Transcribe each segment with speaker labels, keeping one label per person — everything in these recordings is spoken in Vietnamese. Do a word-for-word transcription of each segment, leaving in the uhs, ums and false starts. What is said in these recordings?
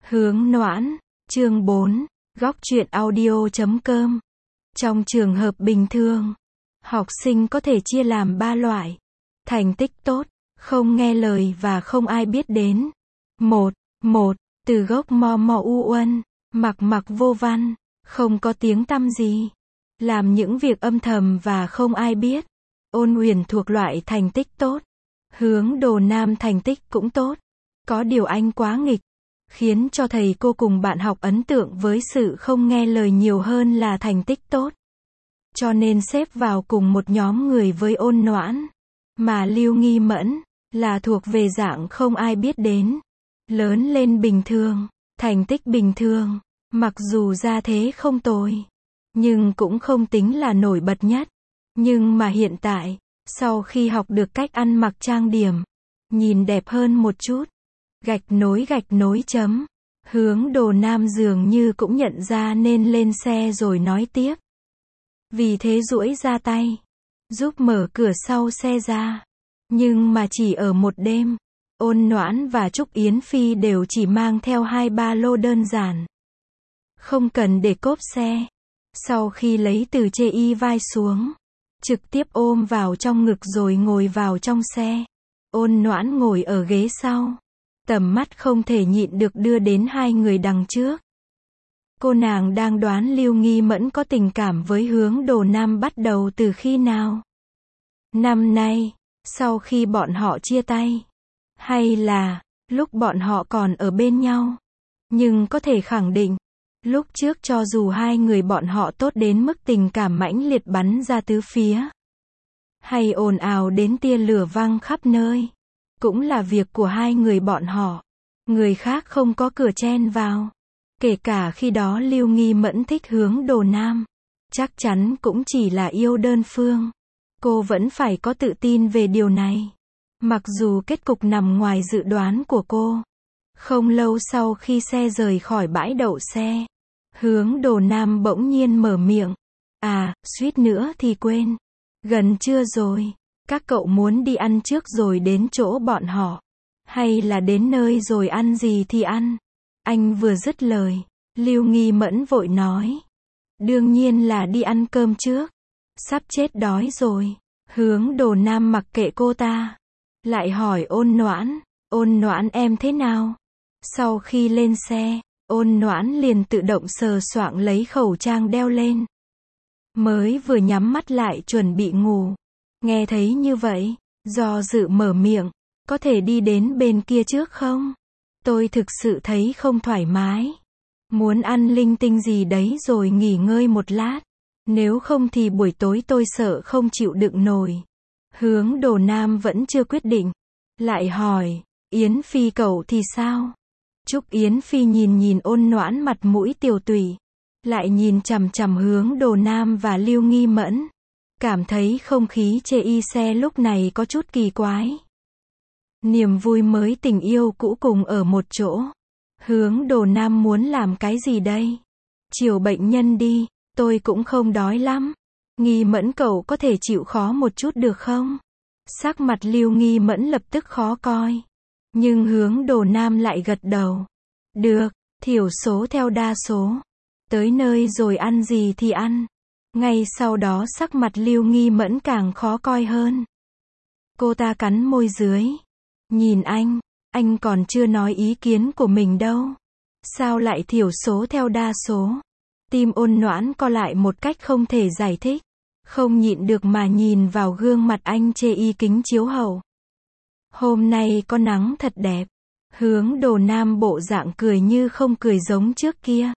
Speaker 1: Hướng Noãn, chương bốn, góc truyện audio chấm com. Trong trường hợp bình thường, học sinh có thể chia làm ba loại. Thành tích tốt, không nghe lời và không ai biết đến. Một, một, từ gốc mo mo u uân, mặc mặc vô văn, không có tiếng tăm gì. Làm những việc âm thầm và không ai biết. Ôn Huyền thuộc loại thành tích tốt. Hướng Đồ Nam thành tích cũng tốt. Có điều anh quá nghịch, khiến cho thầy cô cùng bạn học ấn tượng với sự không nghe lời nhiều hơn là thành tích tốt. Cho nên xếp vào cùng một nhóm người với Ôn Noãn. Mà Lưu Nghi Mẫn, là thuộc về dạng không ai biết đến. Lớn lên bình thường, thành tích bình thường, mặc dù gia thế không tồi, nhưng cũng không tính là nổi bật nhất. Nhưng mà hiện tại, sau khi học được cách ăn mặc trang điểm, nhìn đẹp hơn một chút, gạch nối gạch nối chấm, Hướng Đồ Nam dường như cũng nhận ra nên lên xe rồi nói tiếp. Vì thế duỗi ra tay, giúp mở cửa sau xe ra. Nhưng mà chỉ ở một đêm, Ôn Noãn và Trúc Yến Phi đều chỉ mang theo hai ba lô đơn giản. Không cần để cốp xe. Sau khi lấy từ chê y vai xuống, trực tiếp ôm vào trong ngực rồi ngồi vào trong xe. Ôn Noãn ngồi ở ghế sau. Tầm mắt không thể nhịn được đưa đến hai người đằng trước. Cô nàng đang đoán Lưu Nghi Mẫn có tình cảm với Hướng Đồ Nam bắt đầu từ khi nào? Năm nay, sau khi bọn họ chia tay? Hay là, lúc bọn họ còn ở bên nhau? Nhưng có thể khẳng định, lúc trước cho dù hai người bọn họ tốt đến mức tình cảm mãnh liệt bắn ra tứ phía, hay ồn ào đến tia lửa văng khắp nơi, cũng là việc của hai người bọn họ. Người khác không có cửa chen vào. Kể cả khi đó Lưu Nghi Mẫn thích Hướng Đồ Nam, chắc chắn cũng chỉ là yêu đơn phương. Cô vẫn phải có tự tin về điều này. Mặc dù kết cục nằm ngoài dự đoán của cô. Không lâu sau khi xe rời khỏi bãi đậu xe, Hướng Đồ Nam bỗng nhiên mở miệng. À, suýt nữa thì quên. Gần trưa rồi. Các cậu muốn đi ăn trước rồi đến chỗ bọn họ? Hay là đến nơi rồi ăn gì thì ăn? Anh vừa dứt lời, Lưu Nghi Mẫn vội nói. Đương nhiên là đi ăn cơm trước. Sắp chết đói rồi. Hướng Đồ Nam mặc kệ cô ta. Lại hỏi Ôn Noãn. Ôn Noãn em thế nào? Sau khi lên xe, Ôn Noãn liền tự động sờ soạng lấy khẩu trang đeo lên. Mới vừa nhắm mắt lại chuẩn bị ngủ. Nghe thấy như vậy, do dự mở miệng. Có thể đi đến bên kia trước không? Tôi thực sự thấy không thoải mái. Muốn ăn linh tinh gì đấy rồi nghỉ ngơi một lát. Nếu không thì buổi tối tôi sợ không chịu đựng nổi. Hướng Đồ Nam vẫn chưa quyết định. Lại hỏi, Yến Phi cậu thì sao? Trúc Yến Phi nhìn nhìn Ôn Noãn mặt mũi tiều tụy. Lại nhìn chằm chằm Hướng Đồ Nam và Lưu Nghi Mẫn. Cảm thấy không khí chê y xe lúc này có chút kỳ quái. Niềm vui mới tình yêu cũ cùng ở một chỗ. Hướng Đồ Nam muốn làm cái gì đây? Chiều bệnh nhân đi, tôi cũng không đói lắm. Nghi Mẫn cậu có thể chịu khó một chút được không? Sắc mặt Lưu Nghi Mẫn lập tức khó coi. Nhưng Hướng Đồ Nam lại gật đầu. Được, thiểu số theo đa số. Tới nơi rồi ăn gì thì ăn. Ngay sau đó sắc mặt Lưu Nghi Mẫn càng khó coi hơn. Cô ta cắn môi dưới. Nhìn anh, anh còn chưa nói ý kiến của mình đâu. Sao lại thiểu số theo đa số? Tim Ôn Noãn co lại một cách không thể giải thích. Không nhịn được mà nhìn vào gương mặt anh chê y kính chiếu hậu. Hôm nay có nắng thật đẹp. Hướng Đồ Nam bộ dạng cười như không cười giống trước kia.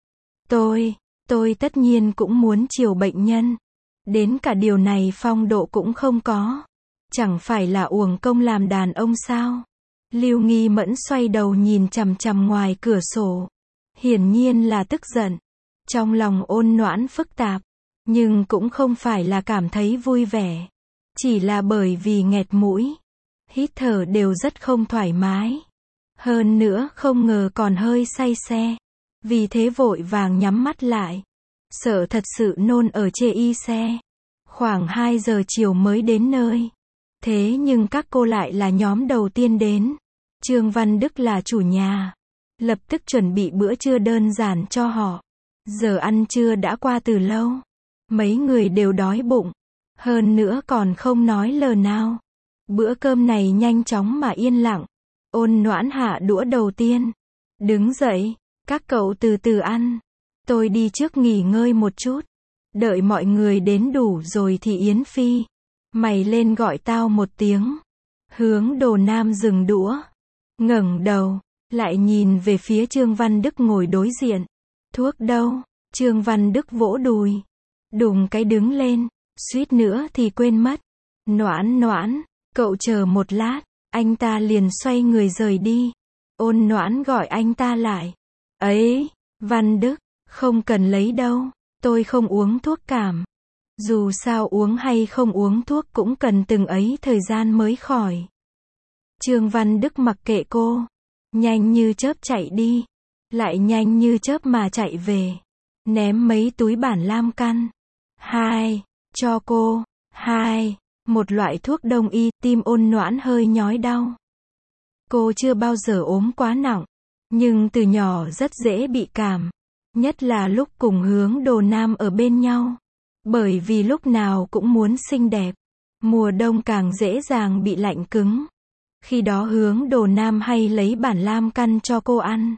Speaker 1: Tôi, tôi tất nhiên cũng muốn chiều bệnh nhân. Đến cả điều này phong độ cũng không có. Chẳng phải là uổng công làm đàn ông sao? Lưu Nghi Mẫn xoay đầu nhìn chằm chằm ngoài cửa sổ. Hiển nhiên là tức giận. Trong lòng Ôn Noãn phức tạp. Nhưng cũng không phải là cảm thấy vui vẻ. Chỉ là bởi vì nghẹt mũi. Hít thở đều rất không thoải mái. Hơn nữa không ngờ còn hơi say xe. Vì thế vội vàng nhắm mắt lại. Sợ thật sự nôn ở chê y xe. Khoảng hai giờ chiều mới đến nơi. Thế nhưng các cô lại là nhóm đầu tiên đến. Trương Văn Đức là chủ nhà. lập tức chuẩn bị bữa trưa đơn giản cho họ. Giờ ăn trưa đã qua từ lâu. Mấy người đều đói bụng. Hơn nữa còn không nói lời nào. Bữa cơm này nhanh chóng mà yên lặng. Ôn Noãn hạ đũa đầu tiên. Đứng dậy, các cậu từ từ ăn. Tôi đi trước nghỉ ngơi một chút. Đợi mọi người đến đủ rồi thì Yến Phi. Mày lên gọi tao một tiếng. Hướng Đồ Nam dừng đũa. Ngẩng đầu, lại nhìn về phía Trương Văn Đức ngồi đối diện. Thuốc đâu? Trương Văn Đức vỗ đùi. Đùng cái đứng lên, suýt nữa thì quên mất. Noãn Noãn, cậu chờ một lát. Anh ta liền xoay người rời đi. Ôn Noãn gọi anh ta lại. Ấy, Văn Đức, không cần lấy đâu. Tôi không uống thuốc cảm. Dù sao uống hay không uống thuốc cũng cần từng ấy thời gian mới khỏi. Trương Văn Đức mặc kệ cô. Nhanh như chớp chạy đi. Lại nhanh như chớp mà chạy về. Ném mấy túi bản lam căn. Hai, cho cô. Hai, một loại thuốc đông y. Tim Ôn Noãn hơi nhói đau. Cô chưa bao giờ ốm quá nặng. Nhưng từ nhỏ rất dễ bị cảm. Nhất là lúc cùng Hướng Đồ Nam ở bên nhau. Bởi vì lúc nào cũng muốn xinh đẹp. Mùa đông càng dễ dàng bị lạnh cứng. Khi đó Hướng Đồ Nam hay lấy bản lam căn cho cô ăn.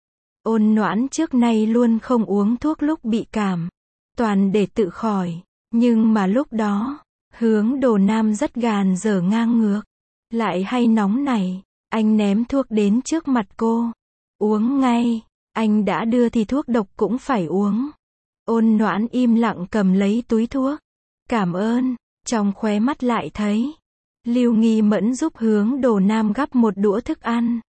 Speaker 1: Ôn Noãn trước nay luôn không uống thuốc lúc bị cảm. Toàn để tự khỏi. Nhưng mà lúc đó, Hướng Đồ Nam rất gàn dở ngang ngược. Lại hay nóng này. Anh ném thuốc đến trước mặt cô. Uống ngay. Anh đã đưa thì thuốc độc cũng phải uống. Ôn Noãn im lặng cầm lấy túi thuốc. Cảm ơn. Trong khóe mắt lại thấy. Lưu Nghi Mẫn giúp Hướng Đồ Nam gắp một đũa thức ăn.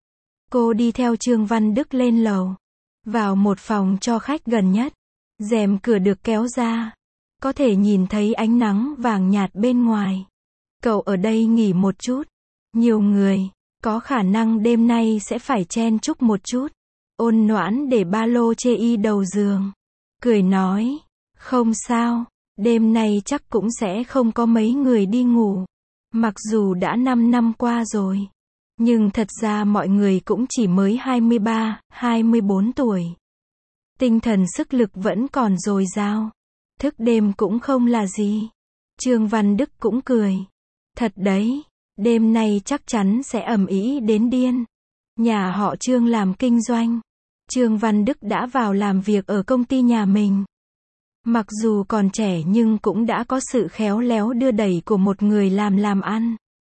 Speaker 1: Cô đi theo Trương Văn Đức lên lầu. Vào một phòng cho khách gần nhất. Rèm cửa được kéo ra. Có thể nhìn thấy ánh nắng vàng nhạt bên ngoài. Cậu ở đây nghỉ một chút. Nhiều người. Có khả năng đêm nay sẽ phải chen chúc một chút. Ôn Noãn để ba lô chê y đầu giường. Cười nói. Không sao. Đêm nay chắc cũng sẽ không có mấy người đi ngủ. Mặc dù đã năm năm qua rồi. Nhưng thật ra mọi người cũng chỉ mới hai mươi ba, hai mươi bốn tuổi. Tinh thần sức lực vẫn còn dồi dào. Thức đêm cũng không là gì. Trương Văn Đức cũng cười. Thật đấy. Đêm nay chắc chắn sẽ ầm ĩ đến điên. Nhà họ Trương làm kinh doanh. Trương Văn Đức đã vào làm việc ở công ty nhà mình. Mặc dù còn trẻ nhưng cũng đã có sự khéo léo đưa đẩy của một người làm làm ăn.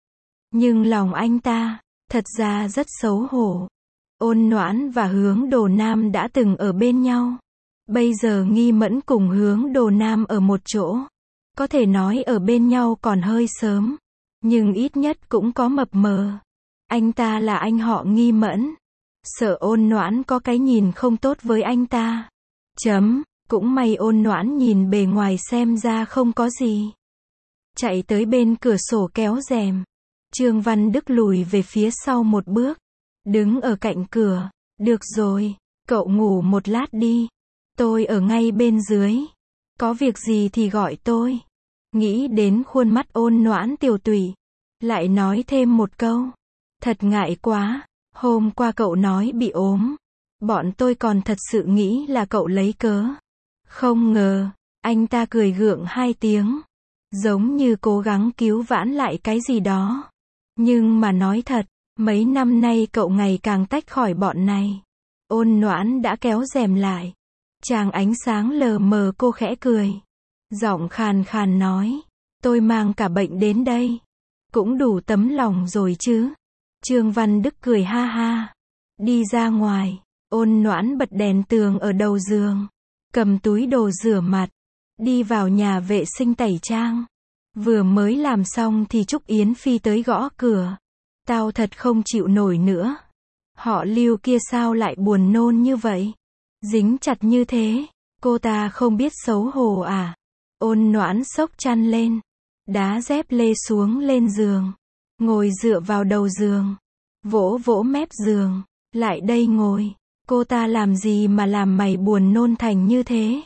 Speaker 1: Nhưng lòng anh ta, thật ra rất xấu hổ. Ôn Noãn và Hướng Đồ Nam đã từng ở bên nhau. Bây giờ Nghi Mẫn cùng Hướng Đồ Nam ở một chỗ. Có thể nói ở bên nhau còn hơi sớm. Nhưng ít nhất cũng có mập mờ. Anh ta là anh họ Nghi Mẫn. Sợ Ôn Noãn có cái nhìn không tốt với anh ta. Chấm. Cũng may Ôn Noãn nhìn bề ngoài xem ra không có gì. Chạy tới bên cửa sổ kéo rèm. Trương Văn Đức lùi về phía sau một bước. Đứng ở cạnh cửa. Được rồi. Cậu ngủ một lát đi. Tôi ở ngay bên dưới. Có việc gì thì gọi tôi. Nghĩ đến khuôn mắt Ôn Noãn tiều tụy. Lại nói thêm một câu. Thật ngại quá. Hôm qua cậu nói bị ốm. Bọn tôi còn thật sự nghĩ là cậu lấy cớ. Không ngờ. Anh ta cười gượng hai tiếng. Giống như cố gắng cứu vãn lại cái gì đó. Nhưng mà nói thật. Mấy năm nay cậu ngày càng tách khỏi bọn này. Ôn Noãn đã kéo rèm lại. Tràng ánh sáng lờ mờ cô khẽ cười. Giọng khàn khàn nói. Tôi mang cả bệnh đến đây. Cũng đủ tấm lòng rồi chứ. Trương Văn Đức cười ha ha. Đi ra ngoài. Ôn Noãn bật đèn tường ở đầu giường. Cầm túi đồ rửa mặt. Đi vào nhà vệ sinh tẩy trang. Vừa mới làm xong thì Trúc Yến Phi tới gõ cửa. Tao thật không chịu nổi nữa. Họ Lưu kia sao lại buồn nôn như vậy? Dính chặt như thế. Cô ta không biết xấu hổ à? Ôn Noãn xốc chăn lên. Đá dép lê xuống lên giường. Ngồi dựa vào đầu giường. Vỗ vỗ mép giường. Lại đây ngồi. Cô ta làm gì mà làm mày buồn nôn thành như thế?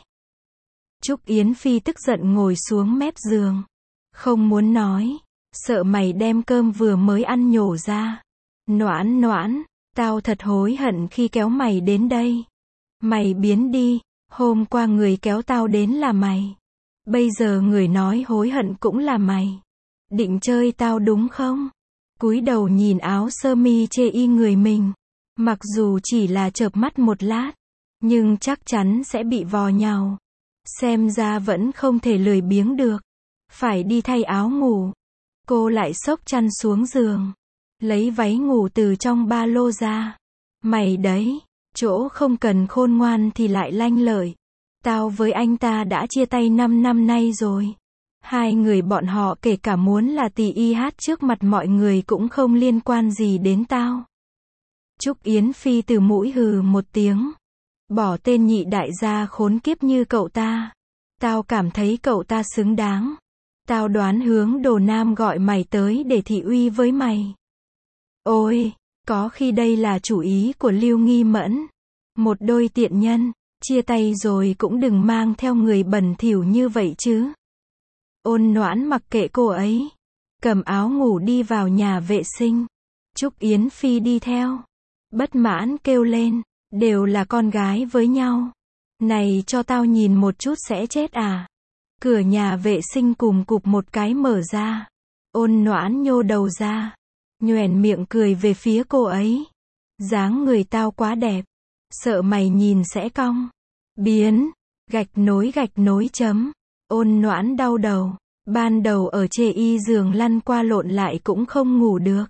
Speaker 1: Trúc Yến Phi tức giận ngồi xuống mép giường. Không muốn nói. Sợ mày đem cơm vừa mới ăn nhổ ra. Noãn Noãn. Tao thật hối hận khi kéo mày đến đây. Mày biến đi, hôm qua người kéo tao đến là mày. Bây giờ người nói hối hận cũng là mày. Định chơi tao đúng không? Cúi đầu nhìn áo sơ mi chê y người mình. Mặc dù chỉ là chợp mắt một lát, nhưng chắc chắn sẽ bị vò nhàu. Xem ra vẫn không thể lười biếng được. Phải đi thay áo ngủ. Cô lại xốc chăn xuống giường. Lấy váy ngủ từ trong ba lô ra. Mày đấy, chỗ không cần khôn ngoan thì lại lanh lợi. Tao với anh ta đã chia tay năm năm nay rồi. Hai người bọn họ kể cả muốn là tì y hát trước mặt mọi người cũng không liên quan gì đến tao. Trúc Yến Phi từ mũi hừ một tiếng. Bỏ tên nhị đại gia khốn kiếp như cậu ta. Tao cảm thấy cậu ta xứng đáng. Tao đoán hướng Đồ Nam gọi mày tới để thị uy với mày. Ôi, có khi đây là chủ ý của Lưu Nghi Mẫn. Một đôi tiện nhân, chia tay rồi cũng đừng mang theo người bẩn thỉu như vậy chứ. Ôn Noãn mặc kệ cô ấy. Cầm áo ngủ đi vào nhà vệ sinh. Trúc Yến Phi đi theo. Bất mãn kêu lên, đều là con gái với nhau. Này cho tao nhìn một chút sẽ chết à. Cửa nhà vệ sinh cùm cụp một cái mở ra. Ôn Noãn nhô đầu ra. Nhoẻn miệng cười về phía cô ấy. Dáng người tao quá đẹp. Sợ mày nhìn sẽ cong. Biến. Gạch nối gạch nối chấm. Ôn Noãn đau đầu. Ban đầu ở chê y giường lăn qua lộn lại cũng không ngủ được.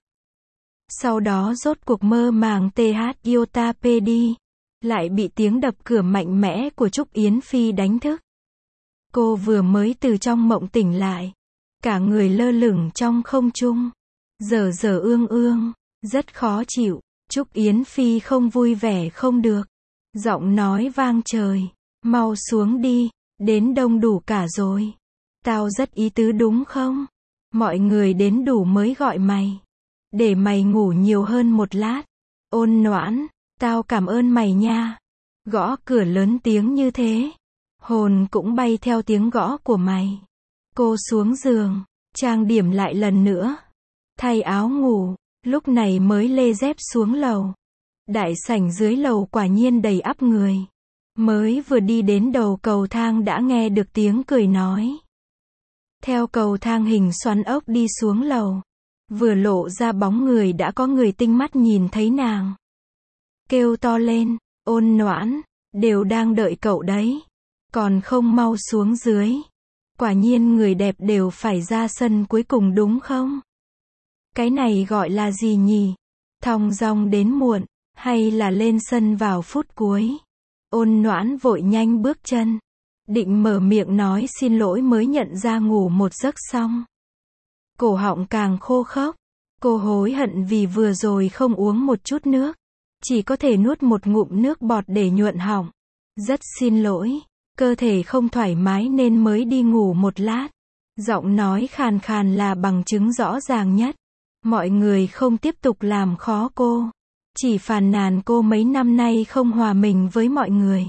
Speaker 1: Sau đó rốt cuộc mơ màng tê hát iota pê đi. Lại bị tiếng đập cửa mạnh mẽ của Trúc Yến Phi đánh thức. Cô vừa mới từ trong mộng tỉnh lại. Cả người lơ lửng trong không trung. Dở dở ương ương. Rất khó chịu. Trúc Yến Phi không vui vẻ không được. Giọng nói vang trời. Mau xuống đi. Đến đông đủ cả rồi. Tao rất ý tứ đúng không? Mọi người đến đủ mới gọi mày. Để mày ngủ nhiều hơn một lát. Ôn Noãn, tao cảm ơn mày nha. Gõ cửa lớn tiếng như thế. Hồn cũng bay theo tiếng gõ của mày. Cô xuống giường, trang điểm lại lần nữa. Thay áo ngủ, lúc này mới lê dép xuống lầu. Đại sảnh dưới lầu quả nhiên đầy ắp người. Mới vừa đi đến đầu cầu thang đã nghe được tiếng cười nói. Theo cầu thang hình xoắn ốc đi xuống lầu. Vừa lộ ra bóng người đã có người tinh mắt nhìn thấy nàng. Kêu to lên, Ôn Noãn, đều đang đợi cậu đấy. Còn không mau xuống dưới. Quả nhiên người đẹp đều phải ra sân cuối cùng đúng không? Cái này gọi là gì nhỉ? Thong dong đến muộn, hay là lên sân vào phút cuối? Ôn Noãn vội nhanh bước chân. Định mở miệng nói xin lỗi mới nhận ra ngủ một giấc xong. Cổ họng càng khô khốc. Cô hối hận vì vừa rồi không uống một chút nước. Chỉ có thể nuốt một ngụm nước bọt để nhuận họng. Rất xin lỗi. Cơ thể không thoải mái nên mới đi ngủ một lát. Giọng nói khàn khàn là bằng chứng rõ ràng nhất. Mọi người không tiếp tục làm khó cô. Chỉ phàn nàn cô mấy năm nay không hòa mình với mọi người.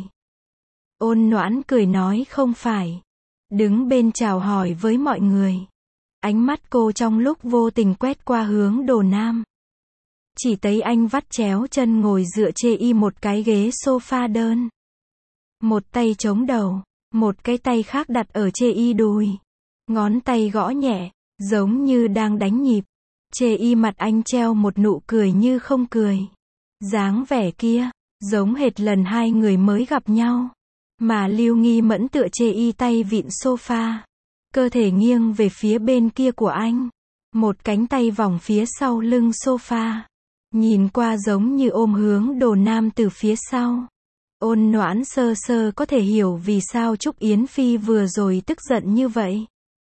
Speaker 1: Ôn Noãn cười nói không phải. Đứng bên chào hỏi với mọi người. Ánh mắt cô trong lúc vô tình quét qua hướng Đồ Nam. Chỉ thấy anh vắt chéo chân ngồi dựa chê y một cái ghế sofa đơn. Một tay chống đầu, một cái tay khác đặt ở chê y đùi. Ngón tay gõ nhẹ, giống như đang đánh nhịp. Chê y mặt anh treo một nụ cười như không cười. Dáng vẻ kia, giống hệt lần hai người mới gặp nhau. Mà Lưu Nghi Mẫn tựa chê y tay vịn sofa. Cơ thể nghiêng về phía bên kia của anh. Một cánh tay vòng phía sau lưng sofa. Nhìn qua giống như ôm hướng Đồ Nam từ phía sau. Ôn Noãn sơ sơ có thể hiểu vì sao Trúc Yến Phi vừa rồi tức giận như vậy.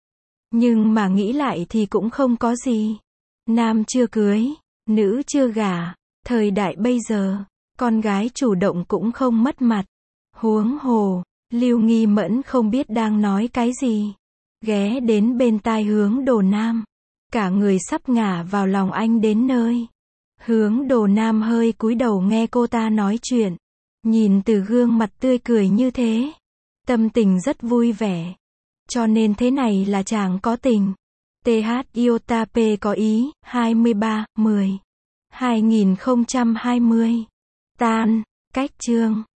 Speaker 1: Nhưng mà nghĩ lại thì cũng không có gì. Nam chưa cưới, nữ chưa gả. Thời đại bây giờ, con gái chủ động cũng không mất mặt. Huống hồ, Lưu Nghi Mẫn không biết đang nói cái gì. Ghé đến bên tai hướng Đồ Nam. Cả người sắp ngả vào lòng anh đến nơi. Hướng Đồ Nam hơi cúi đầu nghe cô ta nói chuyện. Nhìn từ gương mặt tươi cười như thế. Tâm tình rất vui vẻ. Cho nên thế này là chàng có tình. tê hát iota pê có ý, hai mươi ba, mười. hai nghìn không trăm hai mươi. Tan, cách chương.